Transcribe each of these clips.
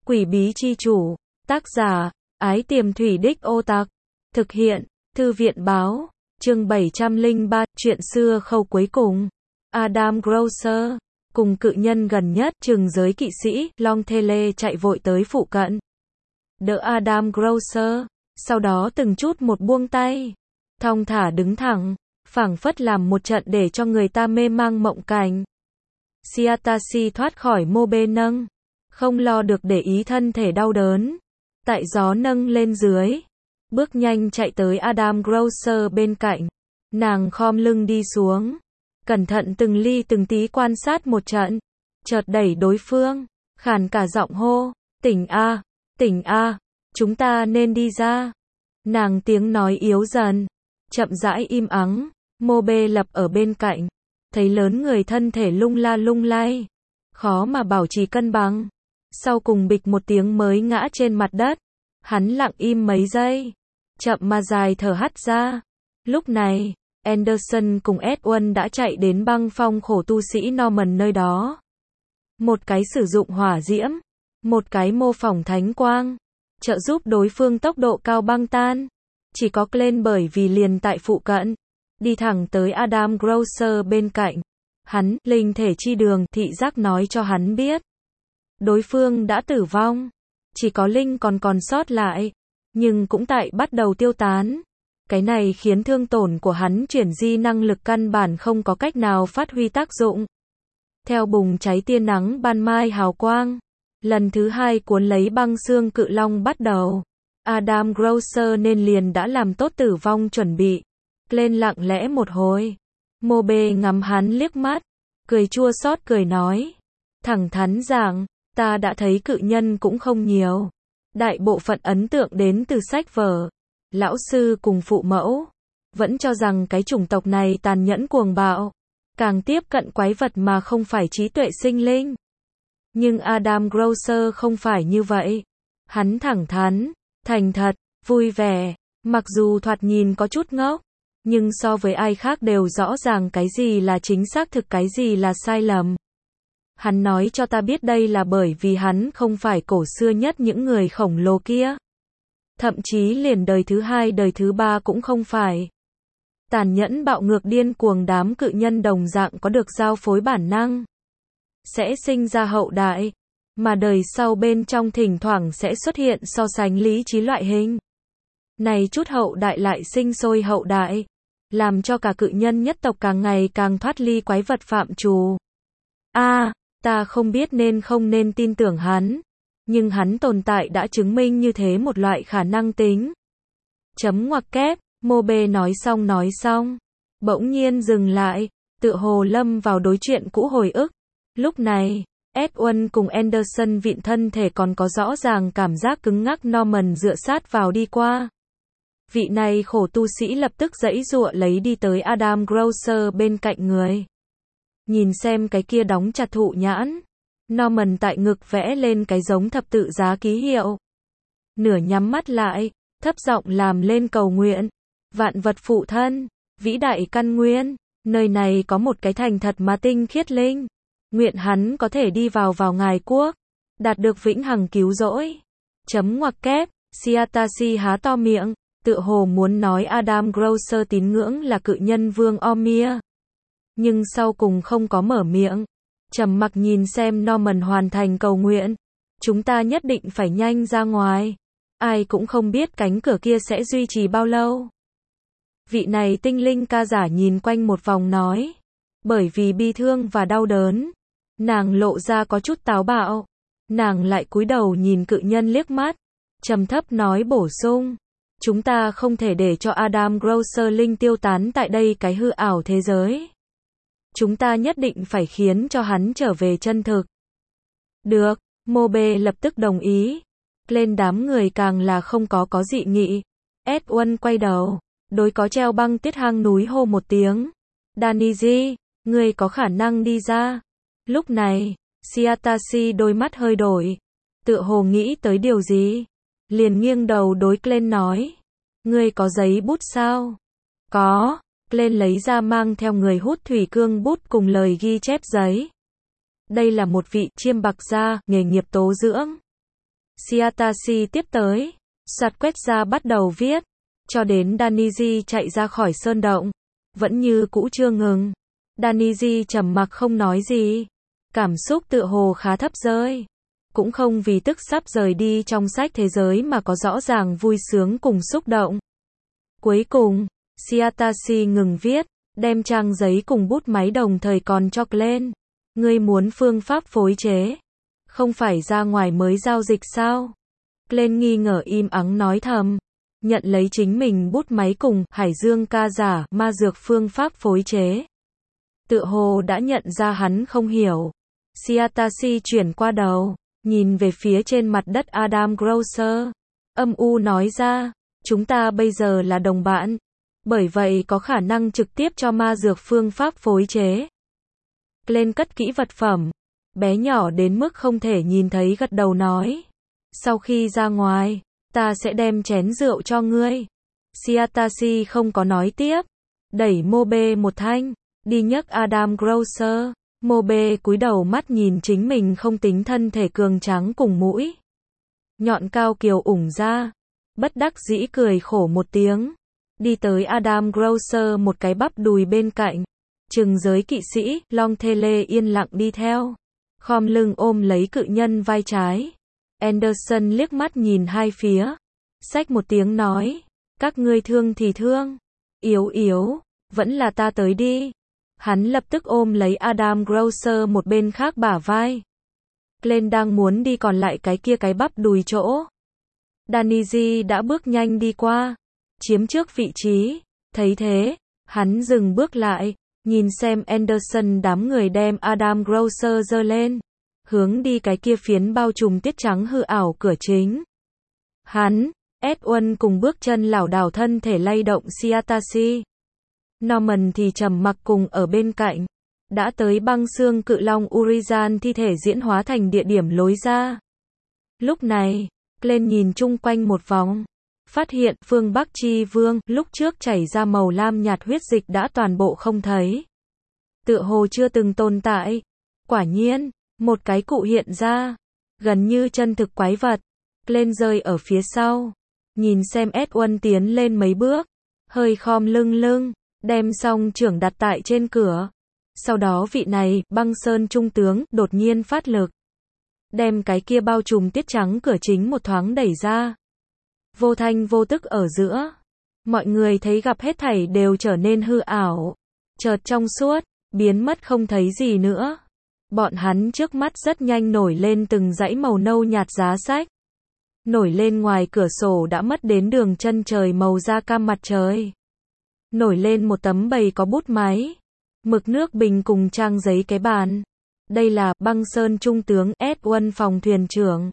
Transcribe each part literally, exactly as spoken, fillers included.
Quỷ bí chi chủ. Tác giả, Ái Tiềm Thủy Đích Ô Tặc. Thực hiện, Thư viện báo. Chương bảy trăm lẻ ba, chuyện xưa khâu cuối cùng. Adam Grocer, cùng cự nhân gần nhất, trừng giới kỵ sĩ, Long Thele chạy vội tới phụ cận. Đỡ Adam Grocer, sau đó từng chút một buông tay. Thong thả đứng thẳng, phảng phất làm một trận để cho người ta mê mang mộng cảnh. Siatashi thoát khỏi mô bê nâng, không lo được để ý thân thể đau đớn. Tại gió nâng lên dưới, bước nhanh chạy tới Adam Grocer bên cạnh. Nàng khom lưng đi xuống, cẩn thận từng ly từng tí quan sát một trận, chợt đẩy đối phương, khàn cả giọng hô, tỉnh a, tỉnh a, chúng ta nên đi ra. Nàng tiếng nói yếu dần, chậm rãi im ắng, mô bê lập ở bên cạnh, thấy lớn người thân thể lung la lung lay, khó mà bảo trì cân bằng. Sau cùng bịch một tiếng mới ngã trên mặt đất. Hắn lặng im mấy giây, chậm mà dài thở hắt ra. Lúc này, Anderson cùng Edwin đã chạy đến băng phong khổ tu sĩ Norman nơi đó. Một cái sử dụng hỏa diễm, một cái mô phỏng thánh quang, trợ giúp đối phương tốc độ cao băng tan. Chỉ có Glenn bởi vì liền tại phụ cận, đi thẳng tới Adam Grocer bên cạnh. Hắn, linh thể chi đường, thị giác nói cho hắn biết. Đối phương đã tử vong. Chỉ có linh còn còn sót lại, nhưng cũng tại bắt đầu tiêu tán. Cái này khiến thương tổn của hắn chuyển di năng lực căn bản không có cách nào phát huy tác dụng. Theo bùng cháy tia nắng ban mai hào quang, lần thứ hai cuốn lấy băng xương cự long bắt đầu. Adam Grocer nên liền đã làm tốt tử vong chuẩn bị. Lên lặng lẽ một hồi. Mobe ngắm hắn liếc mắt, cười chua xót cười nói. Thẳng thắn rằng, ta đã thấy cự nhân cũng không nhiều. Đại bộ phận ấn tượng đến từ sách vở. Lão sư cùng phụ mẫu vẫn cho rằng cái chủng tộc này tàn nhẫn cuồng bạo, càng tiếp cận quái vật mà không phải trí tuệ sinh linh. Nhưng Adam Grocer không phải như vậy. Hắn thẳng thắn, thành thật, vui vẻ, mặc dù thoạt nhìn có chút ngốc, nhưng so với ai khác đều rõ ràng cái gì là chính xác thực cái gì là sai lầm. Hắn nói cho ta biết đây là bởi vì hắn không phải cổ xưa nhất những người khổng lồ kia. Thậm chí liền đời thứ hai đời thứ ba cũng không phải. Tàn nhẫn bạo ngược điên cuồng đám cự nhân đồng dạng có được giao phối bản năng. Sẽ sinh ra hậu đại. Mà đời sau bên trong thỉnh thoảng sẽ xuất hiện so sánh lý trí loại hình. Này chút hậu đại lại sinh sôi hậu đại. Làm cho cả cự nhân nhất tộc càng ngày càng thoát ly quái vật phạm trù. A, à, ta không biết nên không nên tin tưởng hắn. Nhưng hắn tồn tại đã chứng minh như thế một loại khả năng tính. Chấm ngoặc kép, Mobe nói xong nói xong. Bỗng nhiên dừng lại, tựa hồ lâm vào đối chuyện cũ hồi ức. Lúc này, Edwin cùng Anderson vịn thân thể còn có rõ ràng cảm giác cứng ngắc Norman dựa sát vào đi qua. Vị này khổ tu sĩ lập tức giãy giụa lấy đi tới Adam Grocer bên cạnh người. Nhìn xem cái kia đóng chặt thụ nhãn. Norman tại ngực vẽ lên cái giống thập tự giá ký hiệu. Nửa nhắm mắt lại, thấp giọng làm lên cầu nguyện. Vạn vật phụ thân, vĩ đại căn nguyên, nơi này có một cái thành thật mà tinh khiết linh. Nguyện hắn có thể đi vào vào ngài quốc, đạt được vĩnh hằng cứu rỗi. Chấm ngoặc kép, Siatashi há to miệng, tựa hồ muốn nói Adam Grocer tín ngưỡng là cự nhân vương Omir. Nhưng sau cùng không có mở miệng. Trầm mặc nhìn xem Norman hoàn thành cầu nguyện. Chúng ta nhất định phải nhanh ra ngoài. Ai cũng không biết cánh cửa kia sẽ duy trì bao lâu. Vị này tinh linh ca giả nhìn quanh một vòng nói. Bởi vì bi thương và đau đớn, nàng lộ ra có chút táo bạo. Nàng lại cúi đầu nhìn cự nhân liếc mắt. Trầm thấp nói bổ sung. Chúng ta không thể để cho Adam Grocer linh tiêu tán tại đây cái hư ảo thế giới. Chúng ta nhất định phải khiến cho hắn trở về chân thực. Được, Mobe lập tức đồng ý. Lên đám người càng là không có có dị nghị. Edwin quay đầu, đối có treo băng tiết hang núi hô một tiếng. Daniji, ngươi có khả năng đi ra. Lúc này, Siatashi đôi mắt hơi đổi. Tựa hồ nghĩ tới điều gì. Liền nghiêng đầu đối Glenn nói. Ngươi có giấy bút sao? Có. Glenn lấy ra mang theo người hút thủy cương bút cùng lời ghi chép giấy. Đây là một vị chiêm bạc gia, nghề nghiệp tố dưỡng. Shiatase tiếp tới, soạt quét ra bắt đầu viết, cho đến Daniji chạy ra khỏi sơn động, vẫn như cũ chưa ngừng. Daniji trầm mặc không nói gì, cảm xúc tựa hồ khá thấp rơi, cũng không vì tức sắp rời đi trong sách thế giới mà có rõ ràng vui sướng cùng xúc động. Cuối cùng, Shiatase ngừng viết, đem trang giấy cùng bút máy đồng thời còn cho Glenn. Ngươi muốn phương pháp phối chế, không phải ra ngoài mới giao dịch sao? Glenn nghi ngờ im ắng nói thầm, nhận lấy chính mình bút máy cùng Hải Dương ca giả ma dược phương pháp phối chế. Tựa hồ đã nhận ra hắn không hiểu. Shiatase chuyển qua đầu, nhìn về phía trên mặt đất Adam Grocer, âm u nói ra, chúng ta bây giờ là đồng bạn, bởi vậy có khả năng trực tiếp cho ma dược phương pháp phối chế. Glenn cất kỹ vật phẩm, bé nhỏ đến mức không thể nhìn thấy gật đầu nói, sau khi ra ngoài, ta sẽ đem chén rượu cho ngươi. Shiatase không có nói tiếp, đẩy Mobe một thanh, đi nhấc Adam Grocer. Mobe cúi đầu mắt nhìn chính mình không tính thân thể cường tráng cùng mũi nhọn cao kiều ủng ra, bất đắc dĩ cười khổ một tiếng, đi tới Adam Grocer một cái bắp đùi bên cạnh, trừng giới kỵ sĩ, Long Thele yên lặng đi theo, khom lưng ôm lấy cự nhân vai trái. Anderson liếc mắt nhìn hai phía, xách một tiếng nói, các ngươi thương thì thương, yếu yếu, vẫn là ta tới đi. Hắn lập tức ôm lấy Adam Grocer một bên khác bả vai. Glenn đang muốn đi còn lại cái kia cái bắp đùi chỗ. Daniji đã bước nhanh đi qua, chiếm trước vị trí, thấy thế, hắn dừng bước lại, nhìn xem Anderson đám người đem Adam Grocer giơ lên, hướng đi cái kia phiến bao trùm tiết trắng hư ảo cửa chính. Hắn, Edwin cùng bước chân lảo đảo thân thể lay động Shiatase. Norman thì trầm mặc cùng ở bên cạnh, đã tới băng xương cự long Urizen thi thể diễn hóa thành địa điểm lối ra. Lúc này, Glenn nhìn chung quanh một vòng, phát hiện phương Bắc Chi Vương lúc trước chảy ra màu lam nhạt huyết dịch đã toàn bộ không thấy. Tựa hồ chưa từng tồn tại. Quả nhiên, một cái cụ hiện ra, gần như chân thực quái vật. Glenn rơi ở phía sau, nhìn xem Edwin tiến lên mấy bước, hơi khom lưng lưng, đem song trưởng đặt tại trên cửa. Sau đó vị này, băng sơn trung tướng, đột nhiên phát lực, đem cái kia bao trùm tiết trắng cửa chính một thoáng đẩy ra. Vô thanh vô tức ở giữa, mọi người thấy gặp hết thảy đều trở nên hư ảo, chợt trong suốt, biến mất không thấy gì nữa. Bọn hắn trước mắt rất nhanh nổi lên từng dãy màu nâu nhạt giá sách. Nổi lên ngoài cửa sổ đã mất đến đường chân trời màu da cam mặt trời. Nổi lên một tấm bầy có bút máy, mực nước bình cùng trang giấy cái bàn. Đây là băng sơn trung tướng Edwin phòng thuyền trưởng.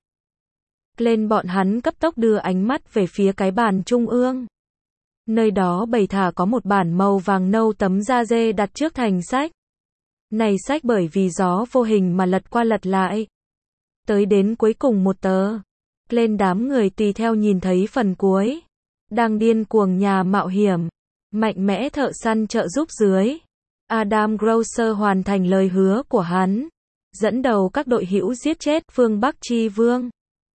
Lên bọn hắn cấp tốc đưa ánh mắt về phía cái bàn trung ương. Nơi đó bày thả có một bản màu vàng nâu tấm da dê đặt trước thành sách. Này sách bởi vì gió vô hình mà lật qua lật lại. Tới đến cuối cùng một tờ. Lên đám người tùy theo nhìn thấy phần cuối. Đang điên cuồng nhà mạo hiểm. Mạnh mẽ thợ săn trợ giúp dưới. Adam Grocer hoàn thành lời hứa của hắn. Dẫn đầu các đội hữu giết chết phương Bắc Chi Vương.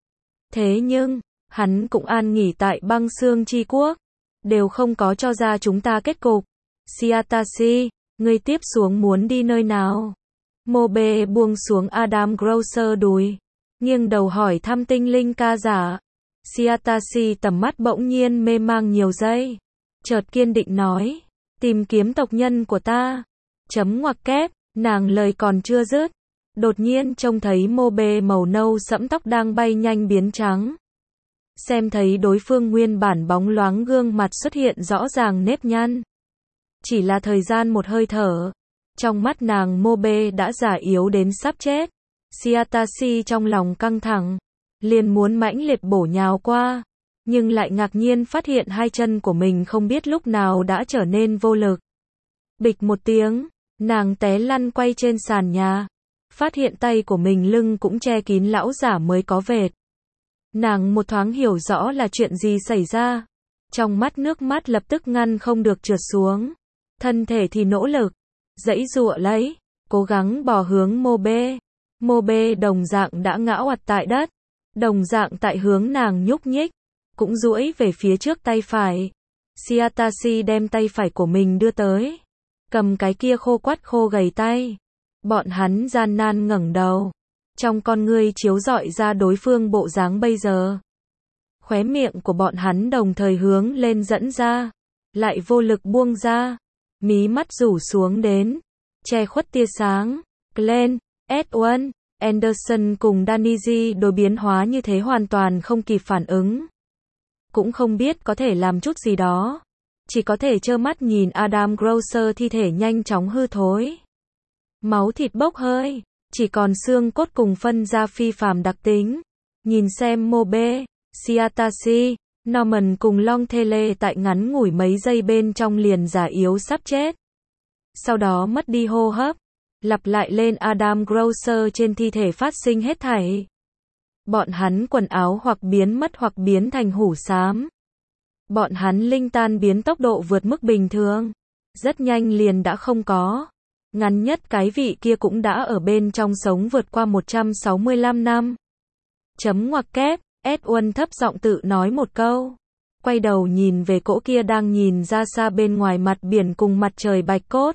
Thế nhưng, hắn cũng an nghỉ tại băng xương chi quốc. Đều không có cho ra chúng ta kết cục. Shiatase, ngươi tiếp xuống muốn đi nơi nào? Mobe buông xuống Adam Grocer đùi. Nghiêng đầu hỏi thăm tinh linh ca giả. Shiatase tầm mắt bỗng nhiên mê mang nhiều giây. Chợt kiên định nói. Tìm kiếm tộc nhân của ta. Chấm ngoặc kép, nàng lời còn chưa dứt. Đột nhiên trông thấy Mobe màu nâu sẫm tóc đang bay nhanh biến trắng. Xem thấy đối phương nguyên bản bóng loáng gương mặt xuất hiện rõ ràng nếp nhăn. Chỉ là thời gian một hơi thở. Trong mắt nàng Mobe đã già yếu đến sắp chết. Shiatase trong lòng căng thẳng. Liền muốn mãnh liệt bổ nhào qua. Nhưng lại ngạc nhiên phát hiện hai chân của mình không biết lúc nào đã trở nên vô lực. Bịch một tiếng, nàng té lăn quay trên sàn nhà. Phát hiện tay của mình lưng cũng che kín lão giả mới có vệt. Nàng một thoáng hiểu rõ là chuyện gì xảy ra. Trong mắt nước mắt lập tức ngăn không được trượt xuống. Thân thể thì nỗ lực, giãy giụa lấy, cố gắng bò hướng Mobe. Mobe đồng dạng đã ngã oặt tại đất. Đồng dạng tại hướng nàng nhúc nhích, cũng duỗi về phía trước tay phải. Shiatase đem tay phải của mình đưa tới, cầm cái kia khô quắt khô gầy tay. Bọn hắn gian nan ngẩng đầu, trong con ngươi chiếu rọi ra đối phương bộ dáng bây giờ. Khóe miệng của bọn hắn đồng thời hướng lên dẫn ra, lại vô lực buông ra, mí mắt rủ xuống đến, che khuất tia sáng. Glenn, Edwin, Anderson cùng Danny đối biến hóa như thế hoàn toàn không kịp phản ứng. Cũng không biết có thể làm chút gì đó. Chỉ có thể trơ mắt nhìn Adam Grocer thi thể nhanh chóng hư thối. Máu thịt bốc hơi, chỉ còn xương cốt cùng phân ra phi phàm đặc tính. Nhìn xem Mobe, Shiatase, Norman cùng Longthele tại ngắn ngủi mấy giây bên trong liền giả yếu sắp chết. Sau đó mất đi hô hấp, lặp lại lên Adam Grocer trên thi thể phát sinh hết thảy. Bọn hắn quần áo hoặc biến mất hoặc biến thành hủ xám. Bọn hắn linh tan biến tốc độ vượt mức bình thường. Rất nhanh liền đã không có. Ngắn nhất cái vị kia cũng đã ở bên trong sống vượt qua một trăm sáu mươi lăm năm. Chấm ngoặc kép, Edwin thấp giọng tự nói một câu. Quay đầu nhìn về cỗ kia đang nhìn ra xa bên ngoài mặt biển cùng mặt trời bạch cốt.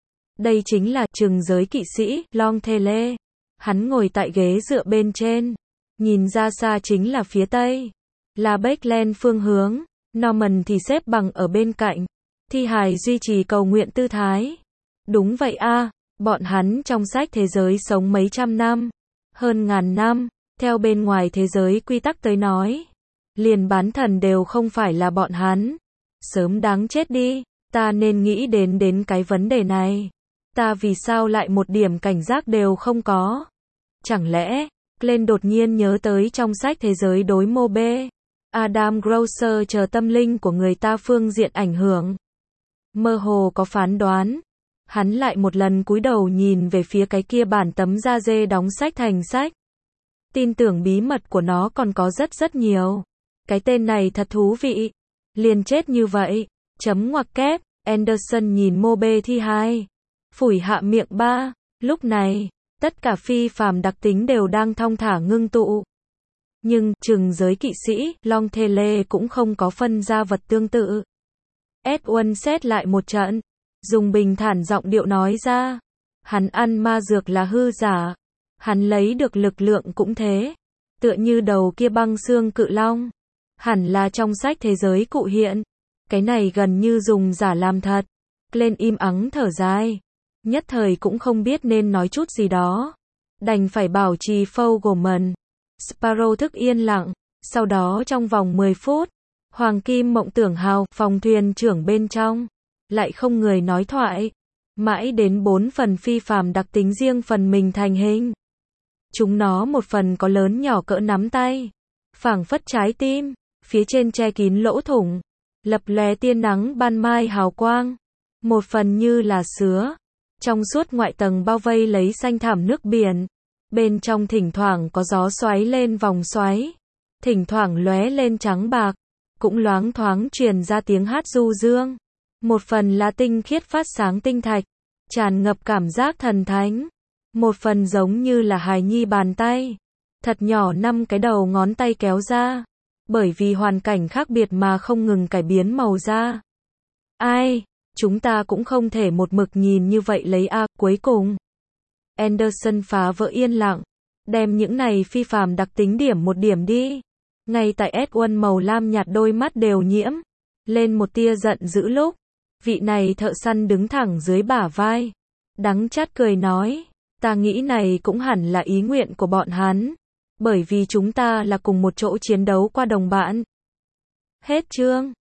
Đây chính là trừng giới kỵ sĩ, Longthele. Hắn ngồi tại ghế dựa bên trên. Nhìn ra xa chính là phía tây. Là Backland phương hướng. Norman thì xếp bằng ở bên cạnh. Thi hài duy trì cầu nguyện tư thái. Đúng vậy a, à, bọn hắn trong sách thế giới sống mấy trăm năm. Hơn ngàn năm. Theo bên ngoài thế giới quy tắc tới nói. Liền bán thần đều không phải là bọn hắn. Sớm đáng chết đi. Ta nên nghĩ đến đến cái vấn đề này. Ta vì sao lại một điểm cảnh giác đều không có? Chẳng lẽ, Glenn đột nhiên nhớ tới trong sách thế giới đối Mobe, Adam Grocer chờ tâm linh của người ta phương diện ảnh hưởng. Mơ hồ có phán đoán. Hắn lại một lần cúi đầu nhìn về phía cái kia bản tấm da dê đóng sách thành sách. Tin tưởng bí mật của nó còn có rất rất nhiều. Cái tên này thật thú vị. Liền chết như vậy. Chấm ngoặc kép, Anderson nhìn Mobe thi hài. Phủi hạ miệng ba. Lúc này, tất cả phi phàm đặc tính đều đang thong thả ngưng tụ. Nhưng, trừng giới kỵ sĩ, Longthele cũng không có phân ra vật tương tự. Edwin xét lại một trận. Dùng bình thản giọng điệu nói ra. Hắn ăn ma dược là hư giả. Hắn lấy được lực lượng cũng thế. Tựa như đầu kia băng xương cự long. Hẳn là trong sách thế giới cụ hiện. Cái này gần như dùng giả làm thật. Glenn im ắng thở dài. Nhất thời cũng không biết nên nói chút gì đó. Đành phải bảo trì Fogelman. Sparrow thức yên lặng. Sau đó trong vòng mười phút. Hoàng Kim Mộng Tưởng Hào, phòng thuyền trưởng bên trong. Lại không người nói thoại. Mãi đến bốn phần phi phàm đặc tính riêng phần mình thành hình. Chúng nó một phần có lớn nhỏ cỡ nắm tay. Phảng phất trái tim. Phía trên che kín lỗ thủng. Lập lòe tia nắng ban mai hào quang. Một phần như là sứa. Trong suốt ngoại tầng bao vây lấy xanh thảm nước biển. Bên trong thỉnh thoảng có gió xoáy lên vòng xoáy. Thỉnh thoảng lóe lên trắng bạc. Cũng loáng thoáng truyền ra tiếng hát du dương. Một phần là tinh khiết phát sáng tinh thạch. Tràn ngập cảm giác thần thánh. Một phần giống như là hài nhi bàn tay. Thật nhỏ năm cái đầu ngón tay kéo ra. Bởi vì hoàn cảnh khác biệt mà không ngừng cải biến màu da. Ai? Chúng ta cũng không thể một mực nhìn như vậy lấy a, cuối cùng. Anderson phá vỡ yên lặng. Đem những này phi phàm đặc tính điểm một điểm đi. Ngay tại Edwin màu lam nhạt đôi mắt đều nhiễm. Lên một tia giận dữ lúc. Vị này thợ săn đứng thẳng dưới bả vai. Đắng chát cười nói. Ta nghĩ này cũng hẳn là ý nguyện của bọn hắn. Bởi vì chúng ta là cùng một chỗ chiến đấu qua đồng bạn. Hết chương.